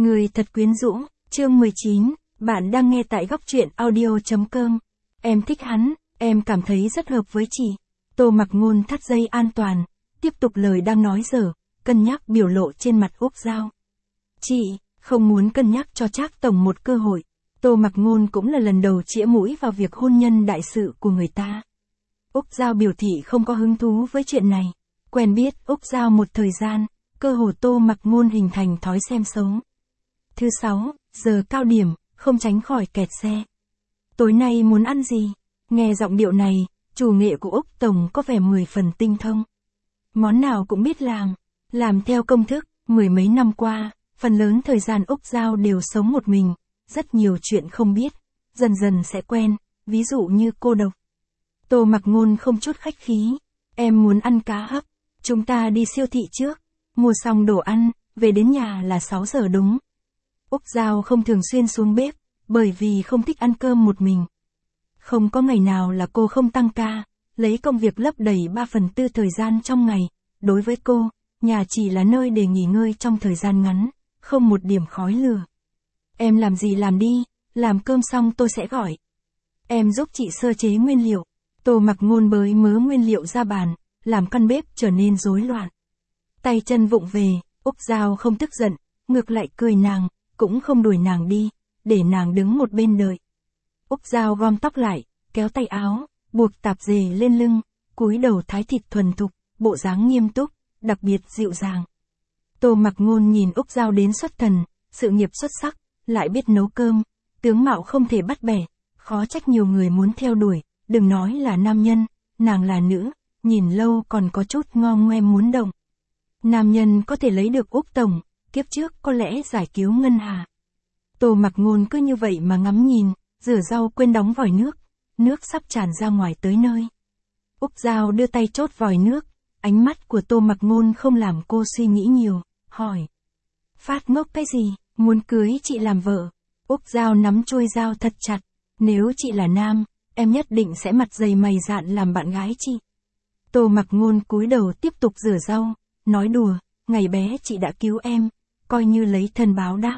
Người thật quyến rũ, chương 19, bạn đang nghe tại góc truyện audio.com. Em thích hắn, em cảm thấy rất hợp với chị. Tô Mặc Ngôn thắt dây an toàn, tiếp tục lời đang nói dở, cân nhắc biểu lộ trên mặt Úc Giao. Chị, không muốn cân nhắc cho Trác tổng một cơ hội. Tô Mặc Ngôn cũng là lần đầu chĩa mũi vào việc hôn nhân đại sự của người ta. Úc Giao biểu thị không có hứng thú với chuyện này. Quen biết Úc Giao một thời gian, cơ hồ Tô Mặc Ngôn hình thành thói xem xấu. Thứ 6, giờ cao điểm, không tránh khỏi kẹt xe. Tối nay muốn ăn gì? Nghe giọng điệu này, chủ nghệ của Úc tổng có vẻ 10 phần tinh thông. Món nào cũng biết làm theo công thức, mười mấy năm qua, phần lớn thời gian Úc Giao đều sống một mình, rất nhiều chuyện không biết, dần dần sẽ quen, ví dụ như cô độc. Tô Mặc Ngôn không chút khách khí, em muốn ăn cá hấp, chúng ta đi siêu thị trước, mua xong đồ ăn, về đến nhà là 6 giờ đúng. Úc Giao không thường xuyên xuống bếp, bởi vì không thích ăn cơm một mình. Không có ngày nào là cô không tăng ca, lấy công việc lấp đầy 3/4 thời gian trong ngày. Đối với cô, nhà chỉ là nơi để nghỉ ngơi trong thời gian ngắn, không một điểm khói lửa. Em làm gì làm đi, làm cơm xong tôi sẽ gọi. Em giúp chị sơ chế nguyên liệu. Tô Mặc Ngôn bới mớ nguyên liệu ra bàn, làm căn bếp trở nên rối loạn. Tay chân vụng về, Úc Giao không tức giận, ngược lại cười nàng, cũng không đuổi nàng đi, để nàng đứng một bên đợi. Úc Giao gom tóc lại, kéo tay áo, buộc tạp dề lên lưng, cúi đầu thái thịt thuần thục, bộ dáng nghiêm túc, đặc biệt dịu dàng. Tô Mặc Ngôn nhìn Úc Giao đến xuất thần, sự nghiệp xuất sắc, lại biết nấu cơm, tướng mạo không thể bắt bẻ, khó trách nhiều người muốn theo đuổi, đừng nói là nam nhân, nàng là nữ, nhìn lâu còn có chút ngo ngoe muốn động. Nam nhân có thể lấy được Úc tổng, kiếp trước có lẽ giải cứu Ngân Hà. Tô Mặc Ngôn cứ như vậy mà ngắm nhìn, rửa rau quên đóng vòi nước sắp tràn ra ngoài tới nơi. Úc Giao đưa tay chốt vòi nước, ánh mắt của Tô Mặc Ngôn không làm cô suy nghĩ nhiều, hỏi. Phát ngốc cái gì, muốn cưới chị làm vợ? Úc Giao nắm chuôi dao thật chặt, nếu chị là nam, em nhất định sẽ mặt dày mày dạn làm bạn gái chị. Tô Mặc Ngôn cúi đầu tiếp tục rửa rau, nói đùa, ngày bé chị đã cứu em, coi như lấy thân báo đáp.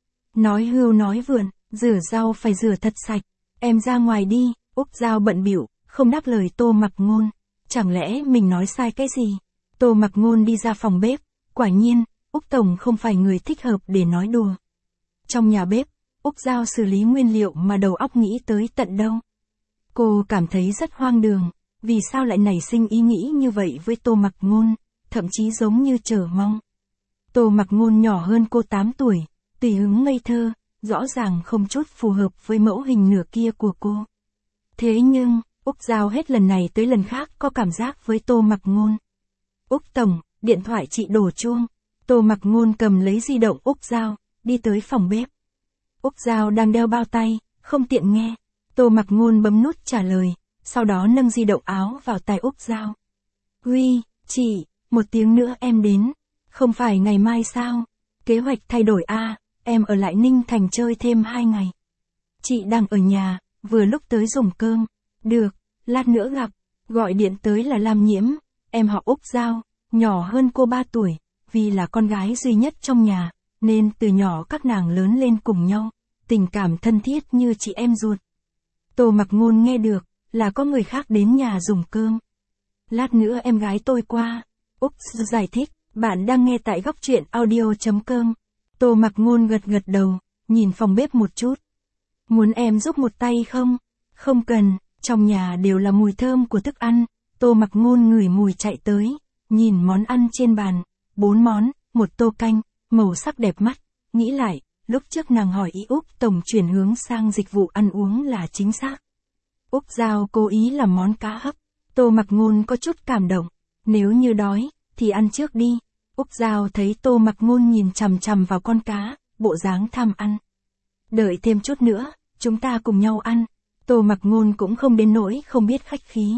Nói hưu nói vượn, rửa rau phải rửa thật sạch, em ra ngoài đi. Úc Giao bận bịu, không đáp lời Tô Mặc Ngôn. Chẳng lẽ mình nói sai cái gì? Tô Mặc Ngôn đi ra phòng bếp, quả nhiên, Úc tổng không phải người thích hợp để nói đùa. Trong nhà bếp, Úc Giao xử lý nguyên liệu mà đầu óc nghĩ tới tận đâu. Cô cảm thấy rất hoang đường, vì sao lại nảy sinh ý nghĩ như vậy với Tô Mặc Ngôn, thậm chí giống như chờ mong. Tô Mặc Ngôn nhỏ hơn cô 8 tuổi, tùy hứng ngây thơ, rõ ràng không chút phù hợp với mẫu hình nửa kia của cô. Thế nhưng, Úc Giao hết lần này tới lần khác có cảm giác với Tô Mặc Ngôn. Úc tổng, điện thoại chị đổ chuông. Tô Mặc Ngôn cầm lấy di động Úc Giao, đi tới phòng bếp. Úc Giao đang đeo bao tay, không tiện nghe. Tô Mặc Ngôn bấm nút trả lời, sau đó nâng di động áo vào tai Úc Giao. Huy, chị, 1 tiếng nữa em đến. Không phải ngày mai sao? Kế hoạch thay đổi à, em ở lại Ninh Thành chơi thêm 2 ngày. Chị đang ở nhà, vừa lúc tới dùng cơm. Được, lát nữa gặp. Gọi điện tới là Lam Nhiễm, em họ Úc Giao, nhỏ hơn cô 3 tuổi, vì là con gái duy nhất trong nhà, nên từ nhỏ các nàng lớn lên cùng nhau, tình cảm thân thiết như chị em ruột. Tô Mặc Ngôn nghe được, là có người khác đến nhà dùng cơm. Lát nữa em gái tôi qua. Úc giải thích, bạn đang nghe tại góc truyện audio.com. Tô Mặc Ngôn gật gật đầu, nhìn phòng bếp một chút. Muốn em giúp một tay không? Không cần, trong nhà đều là mùi thơm của thức ăn. Tô Mặc Ngôn ngửi mùi chạy tới, nhìn món ăn trên bàn, 4 món, 1 tô canh, màu sắc đẹp mắt. Nghĩ lại, lúc trước nàng hỏi ý Úc tổng chuyển hướng sang dịch vụ ăn uống là chính xác. Úc Giao cố ý làm món cá hấp. Tô Mặc Ngôn có chút cảm động. Nếu như đói, thì ăn trước đi. Úc Giao thấy Tô Mặc Ngôn nhìn chằm chằm vào con cá, bộ dáng tham ăn. Đợi thêm chút nữa, chúng ta cùng nhau ăn. Tô Mặc Ngôn cũng không đến nỗi không biết khách khí.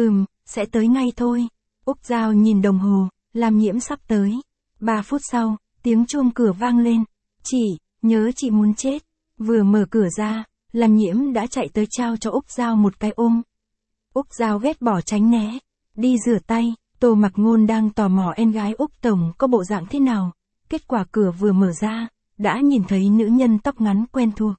Sẽ tới ngay thôi. Úc Giao nhìn đồng hồ, Lam Nhiễm sắp tới. 3 phút sau, tiếng chuông cửa vang lên. Chị, nhớ chị muốn chết. Vừa mở cửa ra, Lam Nhiễm đã chạy tới trao cho Úc Giao một cái ôm. Úc Giao ghét bỏ tránh né. Đi rửa tay, Tô Mặc Ngôn đang tò mò em gái Úc tổng có bộ dạng thế nào. Kết quả cửa vừa mở ra, đã nhìn thấy nữ nhân tóc ngắn quen thuộc.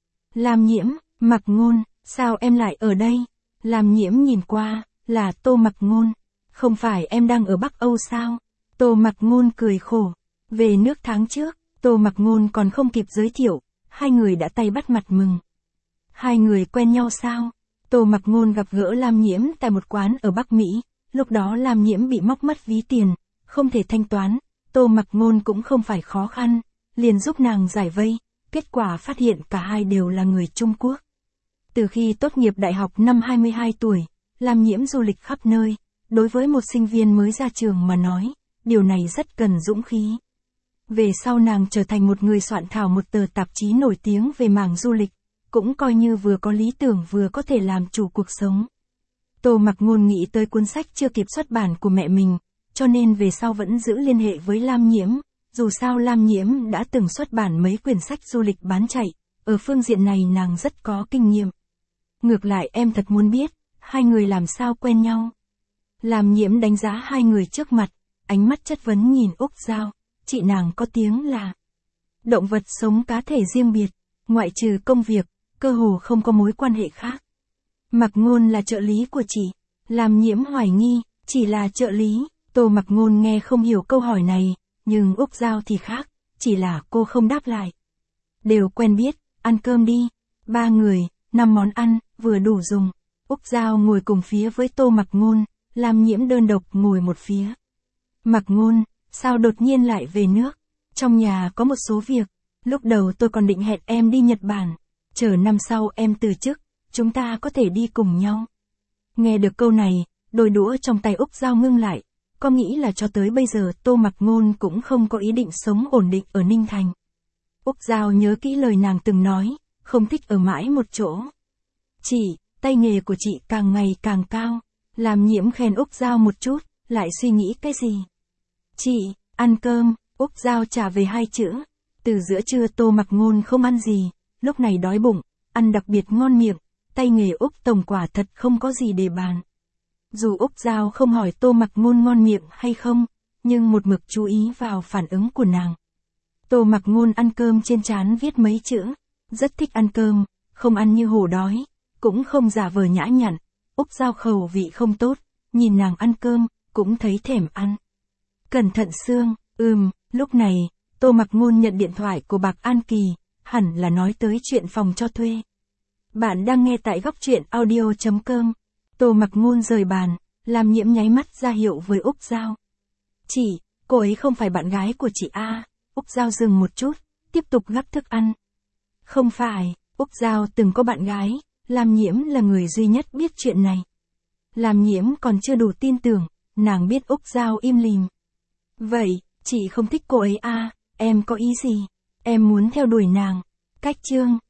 Lam Nhiễm, Mặc Ngôn, sao em lại ở đây? Lam Nhiễm nhìn qua, là Tô Mặc Ngôn. Không phải em đang ở Bắc Âu sao? Tô Mặc Ngôn cười khổ. Về nước tháng trước, Tô Mặc Ngôn còn không kịp giới thiệu, hai người đã tay bắt mặt mừng. Hai người quen nhau sao? Tô Mặc Ngôn gặp gỡ Lam Nhiễm tại một quán ở Bắc Mỹ, lúc đó Lam Nhiễm bị móc mất ví tiền, không thể thanh toán, Tô Mặc Ngôn cũng không phải khó khăn, liền giúp nàng giải vây, kết quả phát hiện cả hai đều là người Trung Quốc. Từ khi tốt nghiệp đại học năm 22 tuổi, Lam Nhiễm du lịch khắp nơi, đối với một sinh viên mới ra trường mà nói, điều này rất cần dũng khí. Về sau nàng trở thành một người soạn thảo một tờ tạp chí nổi tiếng về mảng du lịch, cũng coi như vừa có lý tưởng vừa có thể làm chủ cuộc sống. Tô Mặc Ngôn nghĩ tới cuốn sách chưa kịp xuất bản của mẹ mình, cho nên về sau vẫn giữ liên hệ với Lam Nhiễm, dù sao Lam Nhiễm đã từng xuất bản mấy quyển sách du lịch bán chạy, ở phương diện này nàng rất có kinh nghiệm. Ngược lại em thật muốn biết, hai người làm sao quen nhau. Lam Nhiễm đánh giá hai người trước mặt, ánh mắt chất vấn nhìn Úc Giao, chị nàng có tiếng là động vật sống cá thể riêng biệt, ngoại trừ công việc, cơ hồ không có mối quan hệ khác. Mặc Ngôn là trợ lý của chị. Lam Nhiễm hoài nghi, chỉ là trợ lý. Tô Mặc Ngôn nghe không hiểu câu hỏi này, nhưng Úc Giao thì khác, chỉ là cô không đáp lại. Đều quen biết, ăn cơm đi. 3 người, 5 món ăn, vừa đủ dùng. Úc Giao ngồi cùng phía với Tô Mặc Ngôn, Lam Nhiễm đơn độc ngồi một phía. Mặc Ngôn, sao đột nhiên lại về nước? Trong nhà có một số việc, lúc đầu tôi còn định hẹn em đi Nhật Bản, chờ năm sau em từ chức, chúng ta có thể đi cùng nhau. Nghe được câu này, đôi đũa trong tay Úc Giao ngưng lại, có nghĩ là cho tới bây giờ Tô Mặc Ngôn cũng không có ý định sống ổn định ở Ninh Thành. Úc Giao nhớ kỹ lời nàng từng nói, không thích ở mãi một chỗ. Chị, tay nghề của chị càng ngày càng cao. Lam Nhiễm khen Úc Giao một chút, lại suy nghĩ cái gì? Chị, ăn cơm. Úc Giao trả về 2 chữ. Từ giữa trưa Tô Mặc Ngôn không ăn gì, lúc này đói bụng, ăn đặc biệt ngon miệng, tay nghề Úc Tổng quả thật không có gì để bàn. Dù Úc Giao không hỏi Tô Mặc Ngôn ngon miệng hay không, nhưng một mực chú ý vào phản ứng của nàng. Tô Mặc Ngôn ăn cơm trên trán viết mấy chữ, rất thích ăn cơm, không ăn như hổ đói, cũng không giả vờ nhã nhặn. Úc Giao khẩu vị không tốt, nhìn nàng ăn cơm, cũng thấy thèm ăn. Cẩn thận xương, lúc này, Tô Mặc Ngôn nhận điện thoại của Bạc An Kỳ, hẳn là nói tới chuyện phòng cho thuê. Bạn đang nghe tại góc truyện audio.com. Tô Mặc Ngôn rời bàn, Lam Nhiễm nháy mắt ra hiệu với Úc Giao. Chị, cô ấy không phải bạn gái của chị a? Úc Giao dừng một chút, tiếp tục gắp thức ăn. Không phải, Úc Giao từng có bạn gái, Lam Nhiễm là người duy nhất biết chuyện này. Lam Nhiễm còn chưa đủ tin tưởng, nàng biết Úc Giao im lìm. Vậy, chị không thích cô ấy a? Em có ý gì? Em muốn theo đuổi nàng. Cách chương.